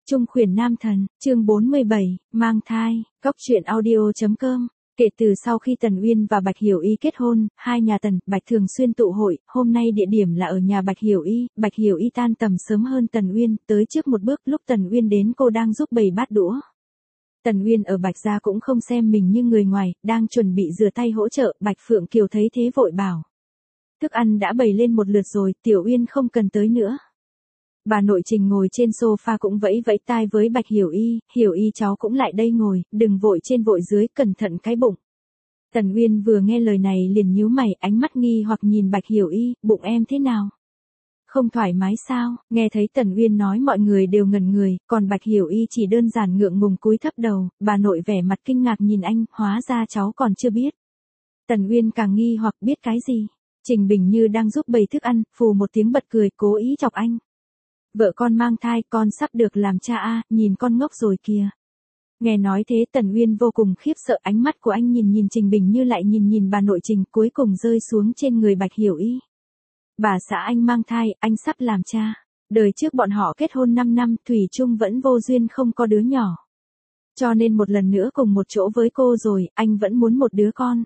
Trung khuyển nam thần, chương 47, mang thai, góc truyện audio.com. Kể từ sau khi Tần Uyên và Bạch Hiểu Y kết hôn, hai nhà Tần, Bạch thường xuyên tụ hội, hôm nay địa điểm là ở nhà Bạch Hiểu Y tan tầm sớm hơn Tần Uyên, tới trước một bước lúc Tần Uyên đến cô đang giúp bày bát đũa. Tần Uyên ở Bạch gia cũng không xem mình như người ngoài, đang chuẩn bị rửa tay hỗ trợ, Bạch Phượng Kiều thấy thế vội bảo. Thức ăn đã bày lên một lượt rồi, Tiểu Uyên không cần tới nữa. Bà nội Trình ngồi trên sofa cũng vẫy vẫy tai với Bạch Hiểu Y cháu cũng lại đây ngồi, đừng vội trên vội dưới, cẩn thận cái bụng. Tần Uyên vừa nghe lời này liền nhíu mày, ánh mắt nghi hoặc nhìn Bạch Hiểu Y, bụng em thế nào? Không thoải mái sao? Nghe thấy Tần Uyên nói mọi người đều ngẩn người, còn Bạch Hiểu Y chỉ đơn giản ngượng ngùng cúi thấp đầu, bà nội vẻ mặt kinh ngạc nhìn anh, hóa ra cháu còn chưa biết. Tần Uyên càng nghi hoặc biết cái gì? Trình Bình Như đang giúp bày thức ăn, phù một tiếng bật cười, cố ý chọc anh. Vợ con mang thai, con sắp được làm cha a, nhìn con ngốc rồi kìa. Nghe nói thế Tần Uyên vô cùng khiếp sợ, ánh mắt của anh nhìn Trình Bình Như lại nhìn bà nội Trình, cuối cùng rơi xuống trên người Bạch Hiểu Y. Bà xã anh mang thai, anh sắp làm cha. Đời trước bọn họ kết hôn 5 năm, thủy chung vẫn vô duyên không có đứa nhỏ. Cho nên một lần nữa cùng một chỗ với cô rồi, anh vẫn muốn một đứa con.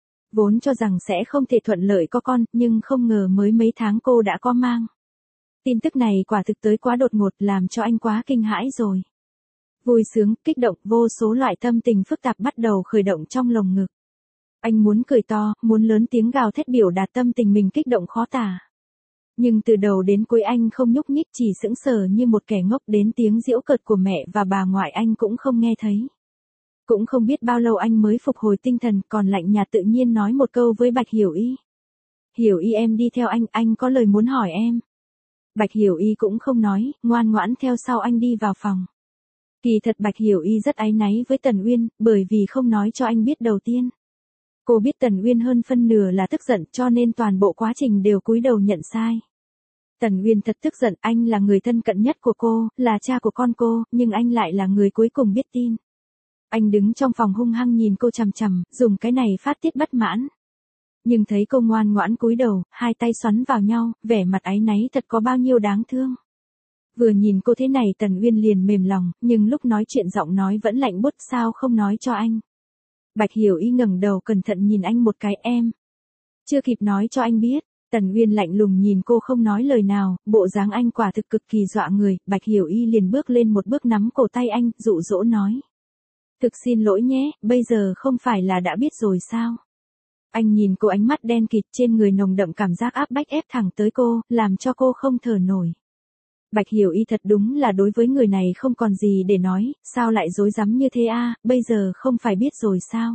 Vốn cho rằng sẽ không thể thuận lợi có con, nhưng không ngờ mới mấy tháng cô đã có mang. Tin tức này quả thực tới quá đột ngột, làm cho anh quá kinh hãi rồi. Vui sướng, kích động, vô số loại tâm tình phức tạp bắt đầu khởi động trong lồng ngực. Anh muốn cười to, muốn lớn tiếng gào thét biểu đạt tâm tình mình kích động khó tả. Nhưng từ đầu đến cuối anh không nhúc nhích, chỉ sững sờ như một kẻ ngốc, đến tiếng giễu cợt của mẹ và bà ngoại anh cũng không nghe thấy. Cũng không biết bao lâu anh mới phục hồi tinh thần, còn lạnh nhạt tự nhiên nói một câu với Bạch Hiểu Y. Hiểu Y em đi theo anh có lời muốn hỏi em. Bạch Hiểu Y cũng không nói, ngoan ngoãn theo sau anh đi vào phòng. Kỳ thật Bạch Hiểu Y rất áy náy với Tần Uyên, bởi vì không nói cho anh biết đầu tiên. Cô biết Tần Uyên hơn phân nửa là tức giận, cho nên toàn bộ quá trình đều cúi đầu nhận sai. Tần Uyên thật tức giận, anh là người thân cận nhất của cô, là cha của con cô, nhưng anh lại là người cuối cùng biết tin. Anh đứng trong phòng hung hăng nhìn cô chằm chằm, dùng cái này phát tiết bất mãn. Nhưng thấy cô ngoan ngoãn cúi đầu, hai tay xoắn vào nhau, vẻ mặt áy náy thật có bao nhiêu đáng thương. Vừa nhìn cô thế này Tần Uyên liền mềm lòng, nhưng lúc nói chuyện giọng nói vẫn lạnh buốt, sao không nói cho anh. Bạch Hiểu Y ngẩng đầu cẩn thận nhìn anh một cái, em. Chưa kịp nói cho anh biết, Tần Uyên lạnh lùng nhìn cô không nói lời nào, bộ dáng anh quả thực cực kỳ dọa người, Bạch Hiểu Y liền bước lên một bước nắm cổ tay anh, dụ dỗ nói. Thực xin lỗi nhé, bây giờ không phải là đã biết rồi sao? Anh nhìn cô ánh mắt đen kịt, trên người nồng đậm cảm giác áp bách ép thẳng tới cô, làm cho cô không thở nổi. Bạch Hiểu Y thật đúng là đối với người này không còn gì để nói, sao lại dối rắm như thế a, bây giờ không phải biết rồi sao?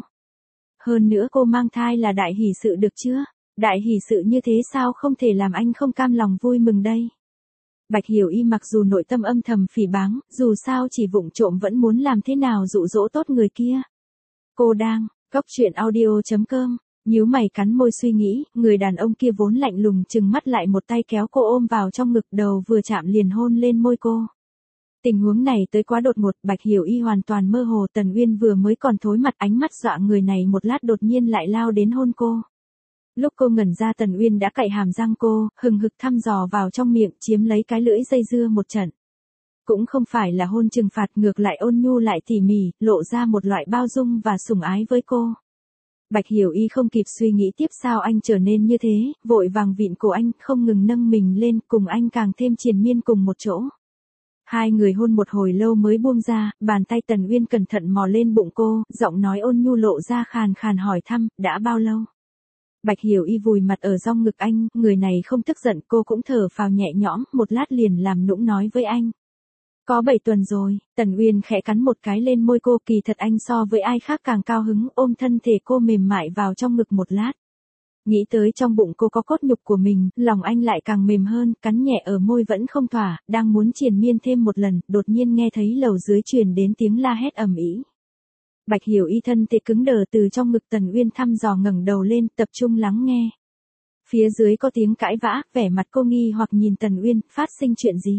Hơn nữa cô mang thai là đại hỷ sự được chưa? Đại hỷ sự như thế sao không thể làm anh không cam lòng vui mừng đây? Bạch Hiểu Y mặc dù nội tâm âm thầm phỉ báng, dù sao chỉ vụng trộm vẫn muốn làm thế nào dụ dỗ tốt người kia. Cô đang, góc truyện audio.com. Nhíu mày cắn môi suy nghĩ, người đàn ông kia vốn lạnh lùng chừng mắt lại một tay kéo cô ôm vào trong ngực, đầu vừa chạm liền hôn lên môi cô. Tình huống này tới quá đột ngột, Bạch Hiểu Y hoàn toàn mơ hồ, Tần Uyên vừa mới còn thối mặt, ánh mắt dọa người này một lát đột nhiên lại lao đến hôn cô. Lúc cô ngẩn ra Tần Uyên đã cạy hàm răng cô, hừng hực thăm dò vào trong miệng, chiếm lấy cái lưỡi dây dưa một trận. Cũng không phải là hôn trừng phạt, ngược lại ôn nhu lại tỉ mỉ, lộ ra một loại bao dung và sủng ái với cô. Bạch Hiểu Y không kịp suy nghĩ tiếp sao anh trở nên như thế, vội vàng vịn cổ anh, không ngừng nâng mình lên, cùng anh càng thêm triền miên cùng một chỗ. Hai người hôn một hồi lâu mới buông ra, bàn tay Tần Uyên cẩn thận mò lên bụng cô, giọng nói ôn nhu lộ ra khàn khàn hỏi thăm, đã bao lâu? Bạch Hiểu Y vùi mặt ở trong ngực anh, người này không tức giận, cô cũng thở phào nhẹ nhõm, một lát liền làm nũng nói với anh. Có 7 tuần rồi, Tần Uyên khẽ cắn một cái lên môi cô, kỳ thật anh so với ai khác càng cao hứng, ôm thân thể cô mềm mại vào trong ngực một lát. Nghĩ tới trong bụng cô có cốt nhục của mình, lòng anh lại càng mềm hơn, cắn nhẹ ở môi vẫn không thỏa, đang muốn triền miên thêm một lần, đột nhiên nghe thấy lầu dưới truyền đến tiếng la hét ầm ĩ. Bạch Hiểu Y thân thể cứng đờ từ trong ngực Tần Uyên thăm dò ngẩng đầu lên, tập trung lắng nghe. Phía dưới có tiếng cãi vã, vẻ mặt cô nghi hoặc nhìn Tần Uyên, phát sinh chuyện gì?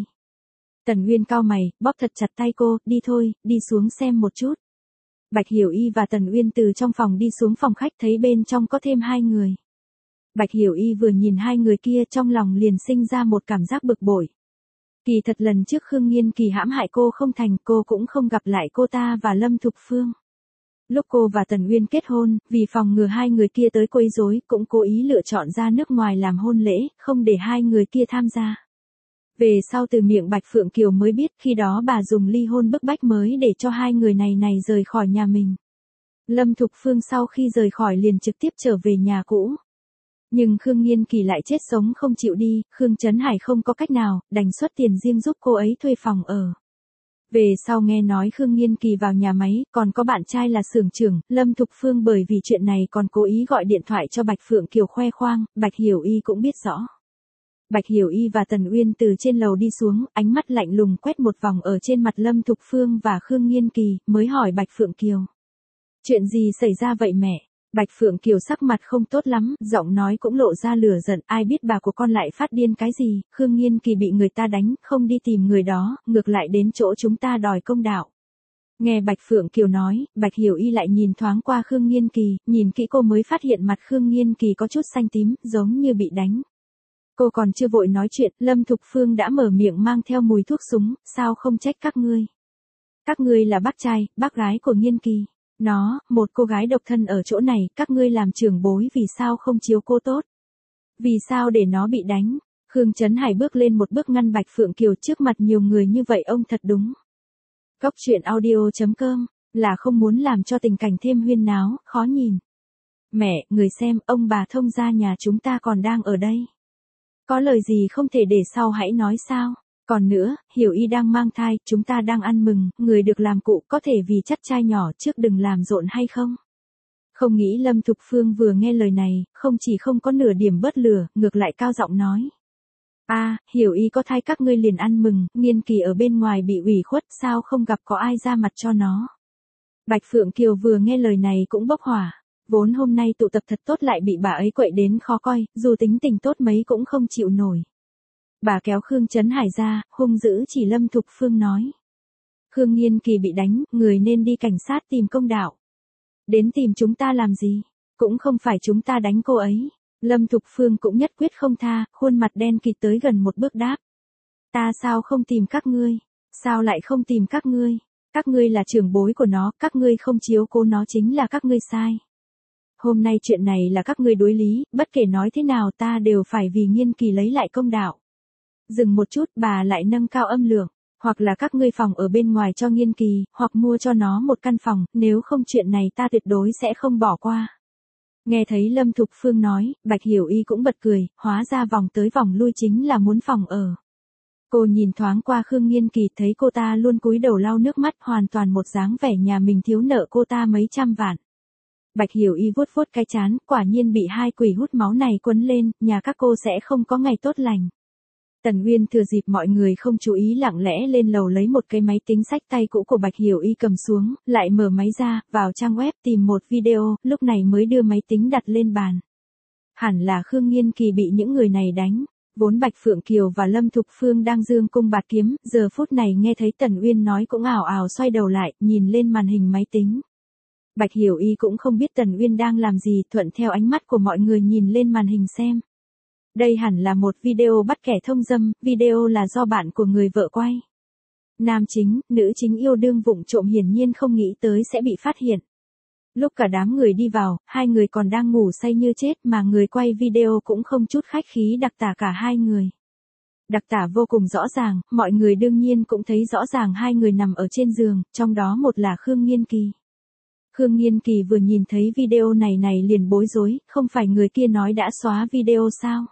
Tần Uyên cau mày, bóp thật chặt tay cô, đi thôi, đi xuống xem một chút. Bạch Hiểu Y và Tần Uyên từ trong phòng đi xuống phòng khách, thấy bên trong có thêm 2 người. Bạch Hiểu Y vừa nhìn 2 người kia trong lòng liền sinh ra một cảm giác bực bội. Kỳ thật lần trước Khương Nghiên Kỳ hãm hại cô không thành, cô cũng không gặp lại cô ta và Lâm Thục Phương. Lúc cô và Tần Uyên kết hôn, vì phòng ngừa hai người kia tới quấy rối, cũng cố ý lựa chọn ra nước ngoài làm hôn lễ, không để hai người kia tham gia. Về sau từ miệng Bạch Phượng Kiều mới biết, khi đó bà dùng ly hôn bức bách mới để cho hai người này rời khỏi nhà mình. Lâm Thục Phương sau khi rời khỏi liền trực tiếp trở về nhà cũ. Nhưng Khương Nghiên Kỳ lại chết sống không chịu đi, Khương Trấn Hải không có cách nào, đành xuất tiền riêng giúp cô ấy thuê phòng ở. Về sau nghe nói Khương Nghiên Kỳ vào nhà máy, còn có bạn trai là xưởng trưởng, Lâm Thục Phương bởi vì chuyện này còn cố ý gọi điện thoại cho Bạch Phượng Kiều khoe khoang, Bạch Hiểu Y cũng biết rõ. Bạch Hiểu Y và Tần Uyên từ trên lầu đi xuống, ánh mắt lạnh lùng quét một vòng ở trên mặt Lâm Thục Phương và Khương Nghiên Kỳ, mới hỏi Bạch Phượng Kiều. Chuyện gì xảy ra vậy mẹ? Bạch Phượng Kiều sắc mặt không tốt lắm, giọng nói cũng lộ ra lửa giận, ai biết bà của con lại phát điên cái gì, Khương Nghiên Kỳ bị người ta đánh, không đi tìm người đó, ngược lại đến chỗ chúng ta đòi công đạo. Nghe Bạch Phượng Kiều nói, Bạch Hiểu Y lại nhìn thoáng qua Khương Nghiên Kỳ, nhìn kỹ cô mới phát hiện mặt Khương Nghiên Kỳ có chút xanh tím, giống như bị đánh. Cô còn chưa vội nói chuyện, Lâm Thục Phương đã mở miệng mang theo mùi thuốc súng, sao không trách các ngươi? Các ngươi là bác trai, bác gái của Nghiên Kỳ. Nó, một cô gái độc thân ở chỗ này, các ngươi làm trưởng bối vì sao không chiếu cô tốt? Vì sao để nó bị đánh? Khương Trấn Hải bước lên một bước ngăn Bạch Phượng Kiều trước mặt nhiều người như vậy ông thật đúng. Cóc truyện audio.com, là không muốn làm cho tình cảnh thêm huyên náo, khó nhìn. Mẹ, người xem, ông bà thông gia nhà chúng ta còn đang ở đây. Có lời gì không thể để sau hãy nói sao? Còn nữa, Hiểu Y đang mang thai, chúng ta đang ăn mừng, người được làm cụ có thể vì chắt trai nhỏ trước đừng làm rộn hay không? Không nghĩ Lâm Thục Phương vừa nghe lời này, không chỉ không có nửa điểm bớt lửa, ngược lại cao giọng nói. Hiểu Y có thai các ngươi liền ăn mừng, Nghiên Kỳ ở bên ngoài bị ủy khuất sao không gặp có ai ra mặt cho nó. Bạch Phượng Kiều vừa nghe lời này cũng bốc hỏa. Vốn hôm nay tụ tập thật tốt lại bị bà ấy quậy đến khó coi, dù tính tình tốt mấy cũng không chịu nổi. Bà kéo Khương Trấn Hải ra, hung dữ chỉ Lâm Thục Phương nói. Khương Nghiên Kỳ bị đánh, người nên đi cảnh sát tìm công đạo. Đến tìm chúng ta làm gì? Cũng không phải chúng ta đánh cô ấy. Lâm Thục Phương cũng nhất quyết không tha, khuôn mặt đen kịt tới gần một bước đáp. Ta sao không tìm các ngươi? Sao lại không tìm các ngươi? Các ngươi là trưởng bối của nó, các ngươi không chiếu cố nó chính là các ngươi sai. Hôm nay chuyện này là các ngươi đối lý, bất kể nói thế nào ta đều phải vì Nghiên Kỳ lấy lại công đạo. Dừng một chút, bà lại nâng cao âm lượng, hoặc là các ngươi phòng ở bên ngoài cho Nghiên Kỳ, hoặc mua cho nó một căn phòng, nếu không chuyện này ta tuyệt đối sẽ không bỏ qua. Nghe thấy Lâm Thục Phương nói, Bạch Hiểu Y cũng bật cười, hóa ra vòng tới vòng lui chính là muốn phòng ở. Cô nhìn thoáng qua Khương Nghiên Kỳ thấy cô ta luôn cúi đầu lau nước mắt hoàn toàn một dáng vẻ nhà mình thiếu nợ cô ta mấy trăm vạn. Bạch Hiểu Y vuốt vuốt cái trán, quả nhiên bị hai quỷ hút máu này quấn lên, nhà các cô sẽ không có ngày tốt lành. Tần Uyên thừa dịp mọi người không chú ý lặng lẽ lên lầu lấy một cái máy tính xách tay cũ của Bạch Hiểu Y cầm xuống, lại mở máy ra, vào trang web tìm một video, lúc này mới đưa máy tính đặt lên bàn. Hẳn là Khương Nghiên Kỳ bị những người này đánh. Vốn Bạch Phượng Kiều và Lâm Thục Phương đang dương cung bạt kiếm, giờ phút này nghe thấy Tần Uyên nói cũng ảo ảo xoay đầu lại, nhìn lên màn hình máy tính. Bạch Hiểu Y cũng không biết Tần Uyên đang làm gì, thuận theo ánh mắt của mọi người nhìn lên màn hình xem. Đây hẳn là một video bắt kẻ thông dâm, video là do bạn của người vợ quay. Nam chính, nữ chính yêu đương vụng trộm hiển nhiên không nghĩ tới sẽ bị phát hiện. Lúc cả đám người đi vào, hai người còn đang ngủ say như chết mà người quay video cũng không chút khách khí đặc tả cả hai người. Đặc tả vô cùng rõ ràng, mọi người đương nhiên cũng thấy rõ ràng hai người nằm ở trên giường, trong đó một là Khương Nghiên Kỳ. Khương Nghiên Kỳ vừa nhìn thấy video này liền bối rối, không phải người kia nói đã xóa video sao?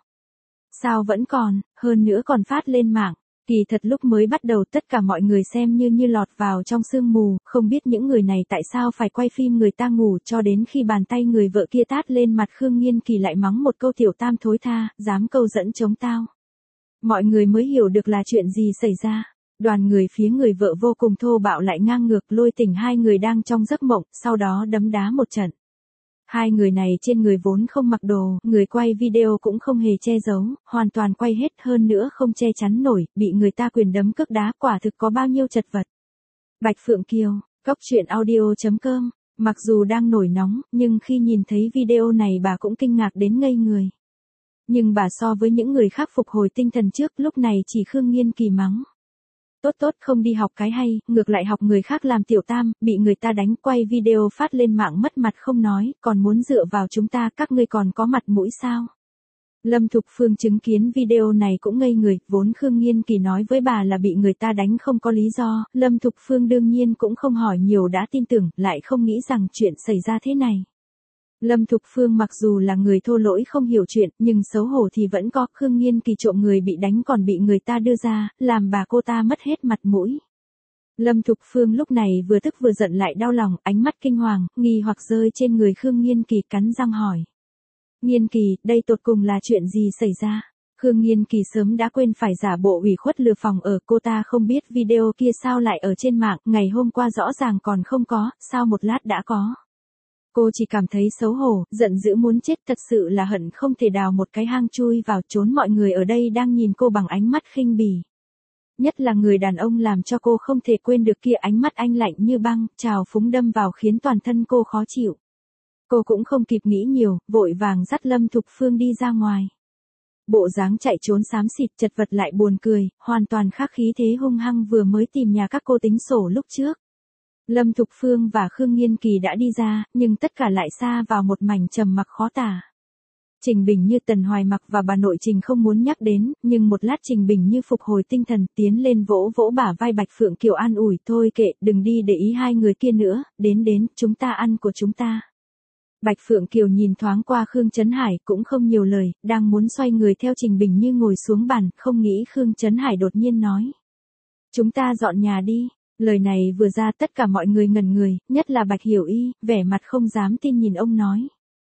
Sao vẫn còn, hơn nữa còn phát lên mạng. Kỳ thật lúc mới bắt đầu tất cả mọi người xem như lọt vào trong sương mù, không biết những người này tại sao phải quay phim người ta ngủ cho đến khi bàn tay người vợ kia tát lên mặt Khương Nghiên Kỳ lại mắng một câu tiểu tam thối tha, dám câu dẫn chống tao. Mọi người mới hiểu được là chuyện gì xảy ra. Đoàn người phía người vợ vô cùng thô bạo lại ngang ngược lôi tỉnh hai người đang trong giấc mộng, sau đó đấm đá một trận. Hai người này trên người vốn không mặc đồ, người quay video cũng không hề che giấu, hoàn toàn quay hết hơn nữa không che chắn nổi, bị người ta quyền đấm cước đá quả thực có bao nhiêu chật vật. Bạch Phượng Kiều, cóc truyện audio.com, mặc dù đang nổi nóng, nhưng khi nhìn thấy video này bà cũng kinh ngạc đến ngây người. Nhưng bà so với những người khác phục hồi tinh thần trước, lúc này chỉ Khương Nghiên Kỳ mắng. Tốt tốt, không đi học cái hay, ngược lại học người khác làm tiểu tam, bị người ta đánh, quay video phát lên mạng mất mặt không nói, còn muốn dựa vào chúng ta, các ngươi còn có mặt mũi sao? Lâm Thục Phương chứng kiến video này cũng ngây người, vốn Khương Nghiên Kỳ nói với bà là bị người ta đánh không có lý do, Lâm Thục Phương đương nhiên cũng không hỏi nhiều đã tin tưởng, lại không nghĩ rằng chuyện xảy ra thế này. Lâm Thục Phương mặc dù là người thô lỗi không hiểu chuyện, nhưng xấu hổ thì vẫn có, Khương Nghiên Kỳ trộm người bị đánh còn bị người ta đưa ra, làm bà cô ta mất hết mặt mũi. Lâm Thục Phương lúc này vừa tức vừa giận lại đau lòng, ánh mắt kinh hoàng, nghi hoặc rơi trên người Khương Nghiên Kỳ, cắn răng hỏi. Nghiên Kỳ, đây tột cùng là chuyện gì xảy ra? Khương Nghiên Kỳ sớm đã quên phải giả bộ ủy khuất lừa phòng ở, cô ta không biết video kia sao lại ở trên mạng, ngày hôm qua rõ ràng còn không có, sao một lát đã có. Cô chỉ cảm thấy xấu hổ, giận dữ muốn chết, thật sự là hận không thể đào một cái hang chui vào, trốn mọi người ở đây đang nhìn cô bằng ánh mắt khinh bỉ. Nhất là người đàn ông làm cho cô không thể quên được kia, ánh mắt anh lạnh như băng, trào phúng đâm vào khiến toàn thân cô khó chịu. Cô cũng không kịp nghĩ nhiều, vội vàng dắt Lâm Thục Phương đi ra ngoài. Bộ dáng chạy trốn xám xịt, chật vật lại buồn cười, hoàn toàn khác khí thế hung hăng vừa mới tìm nhà các cô tính sổ lúc trước. Lâm Thục Phương và Khương Nghiên Kỳ đã đi ra, nhưng tất cả lại xa vào một mảnh trầm mặc khó tả. Trình Bình Như, Tần Hoài Mặc và bà nội Trình không muốn nhắc đến, nhưng một lát Trình Bình Như phục hồi tinh thần, tiến lên vỗ vỗ bả vai Bạch Phượng Kiều an ủi, thôi kệ, đừng đi để ý hai người kia nữa, đến, chúng ta ăn của chúng ta. Bạch Phượng Kiều nhìn thoáng qua Khương Trấn Hải, cũng không nhiều lời, đang muốn xoay người theo Trình Bình Như ngồi xuống bàn, không nghĩ Khương Trấn Hải đột nhiên nói. Chúng ta dọn nhà đi. Lời này vừa ra tất cả mọi người ngẩn người, nhất là Bạch Hiểu Y, vẻ mặt không dám tin nhìn ông nói.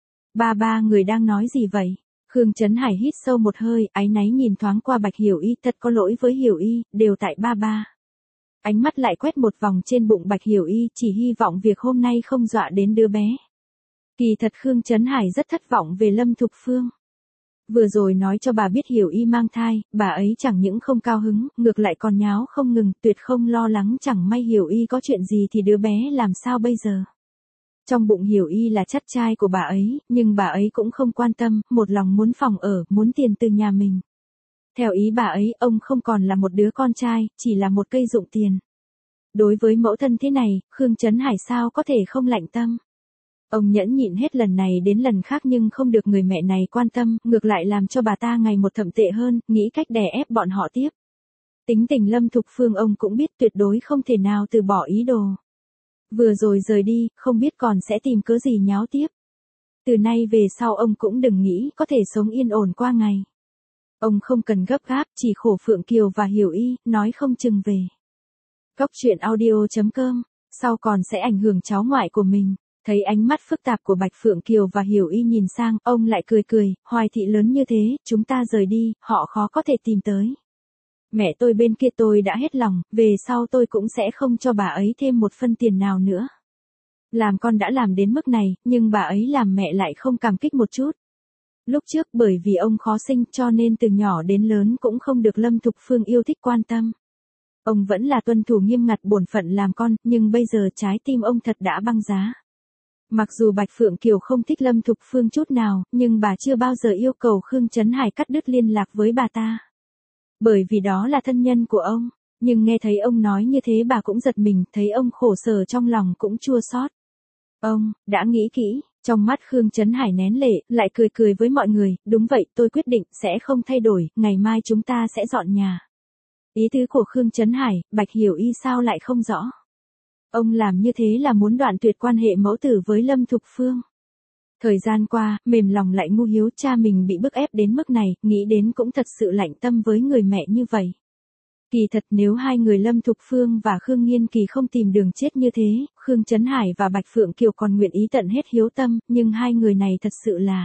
Ba người đang nói gì vậy? Khương Trấn Hải hít sâu một hơi, áy náy nhìn thoáng qua Bạch Hiểu Y, thật có lỗi với Hiểu Y, đều tại ba. Ánh mắt lại quét một vòng trên bụng Bạch Hiểu Y, chỉ hy vọng việc hôm nay không dọa đến đứa bé. Kỳ thật Khương Trấn Hải rất thất vọng về Lâm Thục Phương. Vừa rồi nói cho bà biết Hiểu Y mang thai, bà ấy chẳng những không cao hứng, ngược lại còn nháo không ngừng, tuyệt không lo lắng, chẳng may Hiểu Y có chuyện gì thì đứa bé làm sao bây giờ. Trong bụng Hiểu Y là chắt trai của bà ấy, nhưng bà ấy cũng không quan tâm, một lòng muốn phòng ở, muốn tiền từ nhà mình. Theo ý bà ấy, ông không còn là một đứa con trai, chỉ là một cây dụng tiền. Đối với mẫu thân thế này, Khương Trấn Hải sao có thể không lạnh tâm. Ông nhẫn nhịn hết lần này đến lần khác nhưng không được người mẹ này quan tâm, ngược lại làm cho bà ta ngày một thậm tệ hơn, nghĩ cách đè ép bọn họ tiếp. Tính tình Lâm Thục Phương ông cũng biết tuyệt đối không thể nào từ bỏ ý đồ. Vừa rồi rời đi, không biết còn sẽ tìm cớ gì nháo tiếp. Từ nay về sau ông cũng đừng nghĩ có thể sống yên ổn qua ngày. Ông không cần gấp gáp, chỉ khổ Phượng Kiều và Hiểu Y, nói không chừng về. Góc truyện audio.com, sau còn sẽ ảnh hưởng cháu ngoại của mình. Thấy ánh mắt phức tạp của Bạch Phượng Kiều và Hiểu Y nhìn sang, ông lại cười, Hoài thị lớn như thế, chúng ta rời đi, họ khó có thể tìm tới. Mẹ tôi bên kia tôi đã hết lòng, về sau tôi cũng sẽ không cho bà ấy thêm một phân tiền nào nữa. Làm con đã làm đến mức này, nhưng bà ấy làm mẹ lại không cảm kích một chút. Lúc trước bởi vì ông khó sinh cho nên từ nhỏ đến lớn cũng không được Lâm Thục Phương yêu thích quan tâm. Ông vẫn là tuân thủ nghiêm ngặt bổn phận làm con, nhưng bây giờ trái tim ông thật đã băng giá. Mặc dù Bạch Phượng Kiều không thích Lâm Thục Phương chút nào, nhưng bà chưa bao giờ yêu cầu Khương Trấn Hải cắt đứt liên lạc với bà ta. Bởi vì đó là thân nhân của ông, nhưng nghe thấy ông nói như thế bà cũng giật mình, thấy ông khổ sở trong lòng cũng chua xót. Ông, đã nghĩ kỹ, trong mắt Khương Trấn Hải nén lệ, lại cười với mọi người, đúng vậy, tôi quyết định, sẽ không thay đổi, ngày mai chúng ta sẽ dọn nhà. Ý tứ của Khương Trấn Hải, Bạch Hiểu Y sao lại không rõ. Ông làm như thế là muốn đoạn tuyệt quan hệ mẫu tử với Lâm Thục Phương. Thời gian qua, mềm lòng lại ngu hiếu, cha mình bị bức ép đến mức này, nghĩ đến cũng thật sự lạnh tâm với người mẹ như vậy. Kỳ thật nếu hai người Lâm Thục Phương và Khương Nghiên Kỳ không tìm đường chết như thế, Khương Trấn Hải và Bạch Phượng Kiều còn nguyện ý tận hết hiếu tâm, nhưng hai người này thật sự là.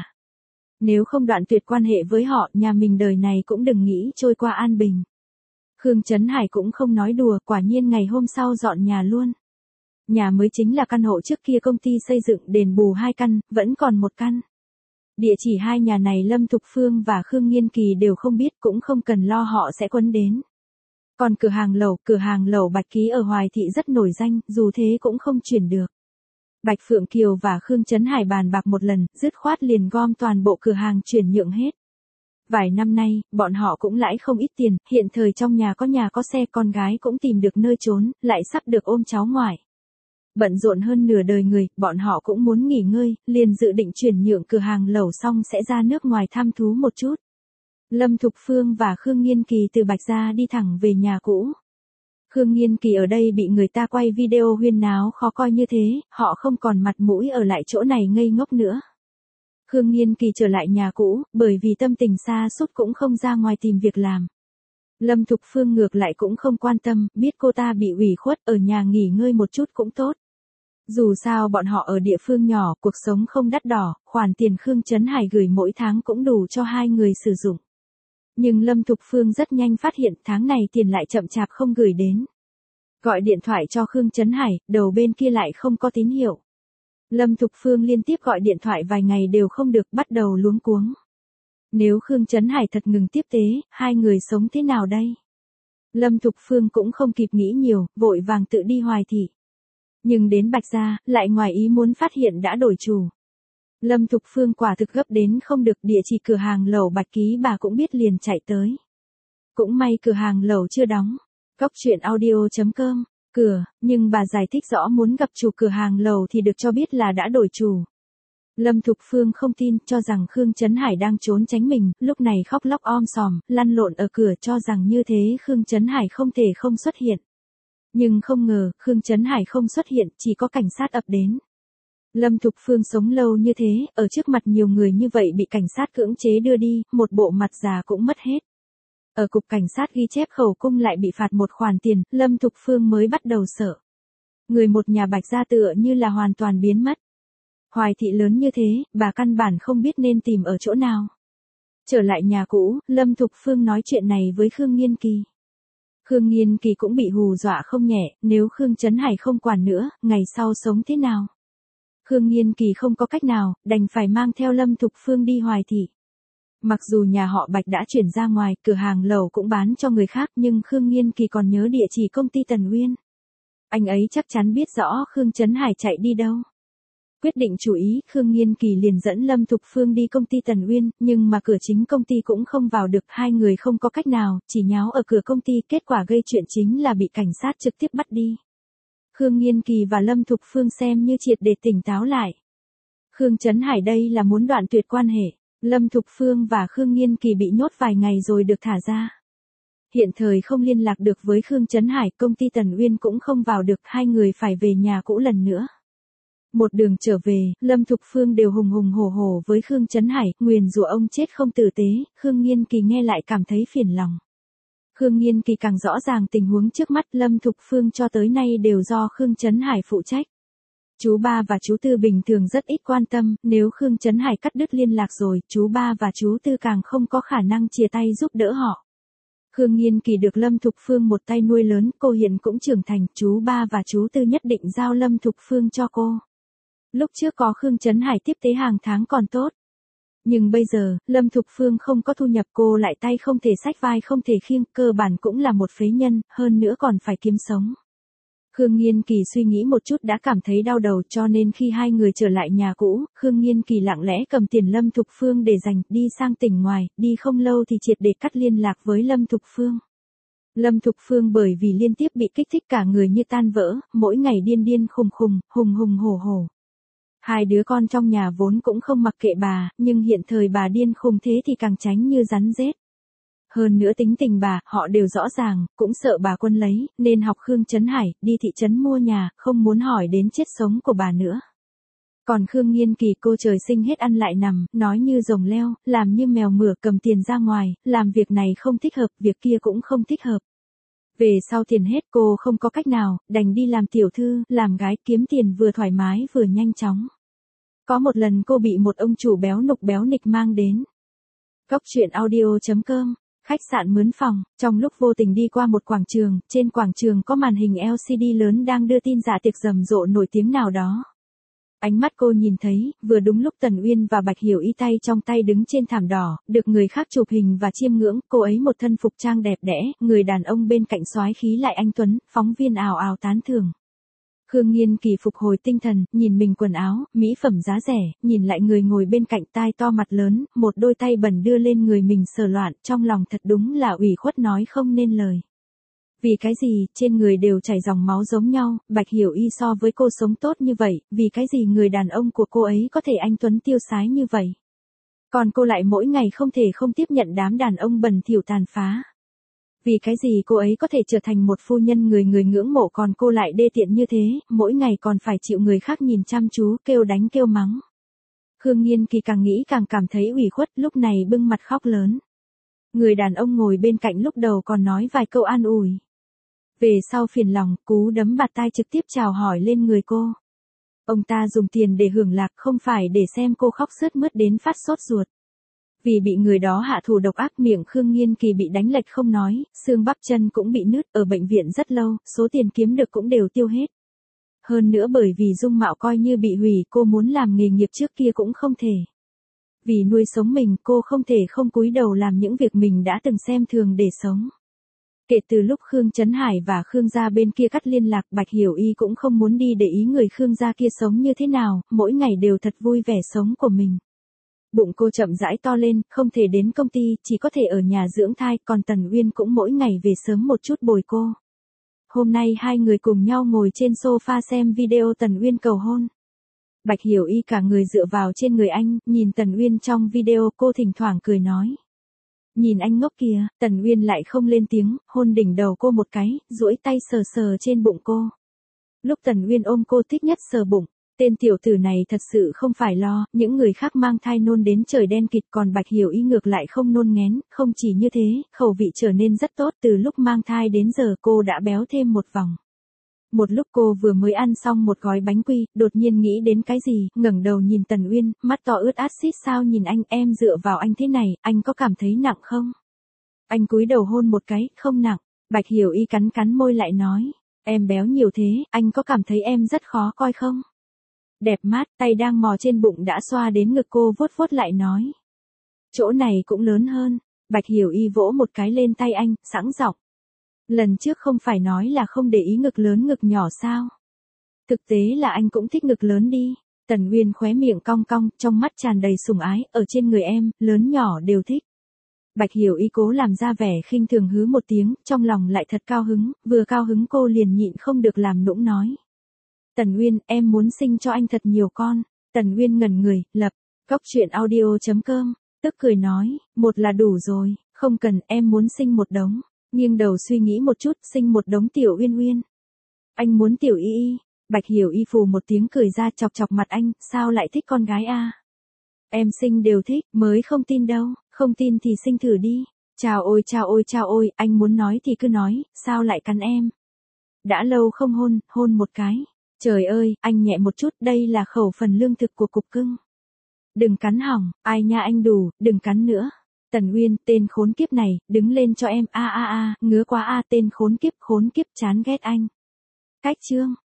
Nếu không đoạn tuyệt quan hệ với họ, nhà mình đời này cũng đừng nghĩ trôi qua an bình. Khương Trấn Hải cũng không nói đùa, quả nhiên ngày hôm sau dọn nhà luôn. Nhà mới chính là căn hộ trước kia công ty xây dựng đền bù 2 căn, vẫn còn 1 căn. Địa chỉ hai nhà này Lâm Thục Phương và Khương Nghiên Kỳ đều không biết, cũng không cần lo họ sẽ quấn đến. Còn cửa hàng lẩu Bạch Ký ở Hoài Thị rất nổi danh, dù thế cũng không chuyển được. Bạch Phượng Kiều và Khương Trấn Hải bàn bạc một lần, dứt khoát liền gom toàn bộ cửa hàng chuyển nhượng hết. Vài năm nay, bọn họ cũng lãi không ít tiền, hiện thời trong nhà có xe, con gái cũng tìm được nơi trốn, lại sắp được ôm cháu ngoại. Bận rộn hơn nửa đời người, bọn họ cũng muốn nghỉ ngơi, liền dự định chuyển nhượng cửa hàng lẩu xong sẽ ra nước ngoài thăm thú một chút. Lâm Thục Phương và Khương Nghiên Kỳ từ Bạch Gia đi thẳng về nhà cũ. Khương Nghiên Kỳ ở đây bị người ta quay video huyên náo khó coi như thế, họ không còn mặt mũi ở lại chỗ này ngây ngốc nữa. Khương Nghiên Kỳ trở lại nhà cũ, bởi vì tâm tình sa sút cũng không ra ngoài tìm việc làm. Lâm Thục Phương ngược lại cũng không quan tâm, biết cô ta bị ủy khuất, ở nhà nghỉ ngơi một chút cũng tốt. Dù sao bọn họ ở địa phương nhỏ, cuộc sống không đắt đỏ, khoản tiền Khương Trấn Hải gửi mỗi tháng cũng đủ cho hai người sử dụng. Nhưng Lâm Thục Phương rất nhanh phát hiện tháng này tiền lại chậm chạp không gửi đến. Gọi điện thoại cho Khương Trấn Hải, đầu bên kia lại không có tín hiệu. Lâm Thục Phương liên tiếp gọi điện thoại vài ngày đều không được, bắt đầu luống cuống. Nếu Khương Trấn Hải thật ngừng tiếp tế, hai người sống thế nào đây? Lâm Thục Phương cũng không kịp nghĩ nhiều, vội vàng tự đi Hoài Thị. Nhưng đến Bạch Gia, lại ngoài ý muốn phát hiện đã đổi chủ. Lâm Thục Phương quả thực gấp đến không được, địa chỉ cửa hàng lẩu Bạch Ký bà cũng biết liền chạy tới. Cũng may cửa hàng lẩu chưa đóng. Cóc truyện audio.com, cửa, nhưng bà giải thích rõ muốn gặp chủ cửa hàng lẩu thì được cho biết là đã đổi chủ. Lâm Thục Phương không tin, cho rằng Khương Trấn Hải đang trốn tránh mình, lúc này khóc lóc om sòm, lăn lộn ở cửa cho rằng như thế Khương Trấn Hải không thể không xuất hiện. Nhưng không ngờ, Khương Trấn Hải không xuất hiện, chỉ có cảnh sát ập đến. Lâm Thục Phương sống lâu như thế, ở trước mặt nhiều người như vậy bị cảnh sát cưỡng chế đưa đi, một bộ mặt già cũng mất hết. Ở cục cảnh sát ghi chép khẩu cung lại bị phạt một khoản tiền, Lâm Thục Phương mới bắt đầu sợ. Người một nhà Bạch Gia tựa như là hoàn toàn biến mất. Hoài Thị lớn như thế, bà căn bản không biết nên tìm ở chỗ nào. Trở lại nhà cũ, Lâm Thục Phương nói chuyện này với Khương Nghiên Kỳ. Khương Nghiên Kỳ cũng bị hù dọa không nhẹ, nếu Khương Trấn Hải không quản nữa, ngày sau sống thế nào? Khương Nghiên Kỳ không có cách nào, đành phải mang theo Lâm Thục Phương đi Hoài Thị. Mặc dù nhà họ Bạch đã chuyển ra ngoài, cửa hàng lẩu cũng bán cho người khác, nhưng Khương Nghiên Kỳ còn nhớ địa chỉ công ty Tần Uyên. Anh ấy chắc chắn biết rõ Khương Trấn Hải chạy đi đâu. Quyết định chủ ý, Khương Nghiên Kỳ liền dẫn Lâm Thục Phương đi công ty Tần Uyên, nhưng mà cửa chính công ty cũng không vào được, hai người không có cách nào, chỉ nháo ở cửa công ty, kết quả gây chuyện chính là bị cảnh sát trực tiếp bắt đi. Khương Nghiên Kỳ và Lâm Thục Phương xem như triệt để tỉnh táo lại. Khương Trấn Hải đây là muốn đoạn tuyệt quan hệ. Lâm Thục Phương và Khương Nghiên Kỳ bị nhốt vài ngày rồi được thả ra. Hiện thời không liên lạc được với Khương Trấn Hải, công ty Tần Uyên cũng không vào được, hai người phải về nhà cũ lần nữa. Một đường trở về, Lâm Thục Phương đều hùng hùng hổ hổ với Khương Trấn Hải, nguyền rủa ông chết không tử tế, Khương Nghiên Kỳ nghe lại cảm thấy phiền lòng. Khương Nghiên Kỳ càng rõ ràng tình huống trước mắt, Lâm Thục Phương cho tới nay đều do Khương Trấn Hải phụ trách. Chú ba và chú Tư bình thường rất ít quan tâm, nếu Khương Trấn Hải cắt đứt liên lạc rồi, chú ba và chú Tư càng không có khả năng chia tay giúp đỡ họ. Khương Nghiên Kỳ được Lâm Thục Phương một tay nuôi lớn, cô hiện cũng trưởng thành, chú ba và chú Tư nhất định giao Lâm Thục Phương cho cô. Lúc trước có Khương Trấn Hải tiếp tế hàng tháng còn tốt. Nhưng bây giờ, Lâm Thục Phương không có thu nhập, cô lại tay không thể xách vai không thể khiêng, cơ bản cũng là một phế nhân, hơn nữa còn phải kiếm sống. Khương Nghiên Kỳ suy nghĩ một chút đã cảm thấy đau đầu, cho nên khi hai người trở lại nhà cũ, Khương Nghiên Kỳ lặng lẽ cầm tiền Lâm Thục Phương để dành, đi sang tỉnh ngoài, đi không lâu thì triệt để cắt liên lạc với Lâm Thục Phương. Lâm Thục Phương bởi vì liên tiếp bị kích thích cả người như tan vỡ, mỗi ngày điên điên khùng khùng, hùng hùng hổ hổ. Hai đứa con trong nhà vốn cũng không mặc kệ bà, nhưng hiện thời bà điên khùng thế thì càng tránh như rắn rết. Hơn nữa tính tình bà, họ đều rõ ràng, cũng sợ bà quân lấy, nên học Khương Trấn Hải, đi thị trấn mua nhà, không muốn hỏi đến chết sống của bà nữa. Còn Khương Nghiên Kỳ cô trời sinh hết ăn lại nằm, nói như rồng leo, làm như mèo mửa, cầm tiền ra ngoài, làm việc này không thích hợp, việc kia cũng không thích hợp. Về sau tiền hết cô không có cách nào, đành đi làm tiểu thư, làm gái, kiếm tiền vừa thoải mái vừa nhanh chóng. Có một lần cô bị một ông chủ béo nục béo nịch mang đến. Cóc truyện audio.com, khách sạn mướn phòng, trong lúc vô tình đi qua một quảng trường, trên quảng trường có màn hình LCD lớn đang đưa tin dạ tiệc rầm rộ nổi tiếng nào đó. Ánh mắt cô nhìn thấy, vừa đúng lúc Tần Uyên và Bạch Hiểu Y tay trong tay đứng trên thảm đỏ, được người khác chụp hình và chiêm ngưỡng, cô ấy một thân phục trang đẹp đẽ, người đàn ông bên cạnh soái khí lại anh tuấn, phóng viên ào ào tán thưởng. Khương Nghiên Kỳ phục hồi tinh thần, nhìn mình quần áo, mỹ phẩm giá rẻ, nhìn lại người ngồi bên cạnh tai to mặt lớn, một đôi tay bẩn đưa lên người mình sờ loạn, trong lòng thật đúng là ủy khuất nói không nên lời. Vì cái gì, trên người đều chảy dòng máu giống nhau, Bạch Hiểu Y so với cô sống tốt như vậy, vì cái gì người đàn ông của cô ấy có thể anh tuấn tiêu sái như vậy. Còn cô lại mỗi ngày không thể không tiếp nhận đám đàn ông bẩn thỉu tàn phá. Vì cái gì cô ấy có thể trở thành một phu nhân người người ngưỡng mộ còn cô lại đê tiện như thế, mỗi ngày còn phải chịu người khác nhìn chăm chú, kêu đánh kêu mắng. Khương Nghiên Kỳ càng nghĩ càng cảm thấy ủy khuất, lúc này bưng mặt khóc lớn. Người đàn ông ngồi bên cạnh lúc đầu còn nói vài câu an ủi. Về sau phiền lòng, cú đấm bạt tai trực tiếp chào hỏi lên người cô. Ông ta dùng tiền để hưởng lạc không phải để xem cô khóc sướt mướt đến phát sốt ruột. Vì bị người đó hạ thủ độc ác miệng Khương Nghiên Kỳ bị đánh lệch không nói, xương bắp chân cũng bị nứt ở bệnh viện rất lâu, số tiền kiếm được cũng đều tiêu hết. Hơn nữa bởi vì dung mạo coi như bị hủy cô muốn làm nghề nghiệp trước kia cũng không thể. Vì nuôi sống mình cô không thể không cúi đầu làm những việc mình đã từng xem thường để sống. Kể từ lúc Khương Trấn Hải và Khương gia bên kia cắt liên lạc Bạch Hiểu Y cũng không muốn đi để ý người Khương gia kia sống như thế nào, mỗi ngày đều thật vui vẻ sống của mình. Bụng cô chậm rãi to lên, không thể đến công ty, chỉ có thể ở nhà dưỡng thai, còn Tần Uyên cũng mỗi ngày về sớm một chút bồi cô. Hôm nay hai người cùng nhau ngồi trên sofa xem video Tần Uyên cầu hôn. Bạch Hiểu Y cả người dựa vào trên người anh, nhìn Tần Uyên trong video cô thỉnh thoảng cười nói. Nhìn anh ngốc kìa, Tần Uyên lại không lên tiếng, hôn đỉnh đầu cô một cái, duỗi tay sờ sờ trên bụng cô. Lúc Tần Uyên ôm cô thích nhất sờ bụng, tên tiểu tử này thật sự không phải lo, những người khác mang thai nôn đến trời đen kịt còn Bạch Hiểu Y ngược lại không nôn ngén, không chỉ như thế, khẩu vị trở nên rất tốt từ lúc mang thai đến giờ cô đã béo thêm một vòng. Một lúc cô vừa mới ăn xong một gói bánh quy, đột nhiên nghĩ đến cái gì, ngẩng đầu nhìn Tần Uyên, mắt to ướt át xít sao nhìn anh, em dựa vào anh thế này, anh có cảm thấy nặng không? Anh cúi đầu hôn một cái, không nặng. Bạch Hiểu Y cắn cắn môi lại nói, em béo nhiều thế, anh có cảm thấy em rất khó coi không? Đẹp mát, tay đang mò trên bụng đã xoa đến ngực cô vuốt vuốt lại nói. Chỗ này cũng lớn hơn. Bạch Hiểu Y vỗ một cái lên tay anh, sẵn giọng. Lần trước không phải nói là không để ý ngực lớn ngực nhỏ sao? Thực tế là anh cũng thích ngực lớn đi. Tần Uyên khóe miệng cong cong, trong mắt tràn đầy sủng ái, ở trên người em, lớn nhỏ đều thích. Bạch Hiểu Y cố làm ra vẻ khinh thường hứ một tiếng, trong lòng lại thật cao hứng, vừa cao hứng cô liền nhịn không được làm nũng nói. Tần Uyên, em muốn sinh cho anh thật nhiều con. Tần Uyên ngẩn người, lập, goctruyện.audio.com, tức cười nói, một là đủ rồi, không cần, em muốn sinh một đống. Nghiêng đầu suy nghĩ một chút, sinh một đống tiểu Uyên Uyên. Anh muốn tiểu Y Y. Bạch Hiểu Y phù một tiếng cười ra chọc chọc mặt anh, sao lại thích con gái a? Em sinh đều thích, mới không tin đâu, không tin thì sinh thử đi. Chào ôi, anh muốn nói thì cứ nói, sao lại cắn em? Đã lâu không hôn, hôn một cái. Trời ơi, anh nhẹ một chút, đây là khẩu phần lương thực của cục cưng. Đừng cắn hỏng, ai nha anh đủ, đừng cắn nữa. Tần Uyên, tên khốn kiếp này, đứng lên cho em, ngứa quá tên khốn kiếp chán ghét anh. Cách chương.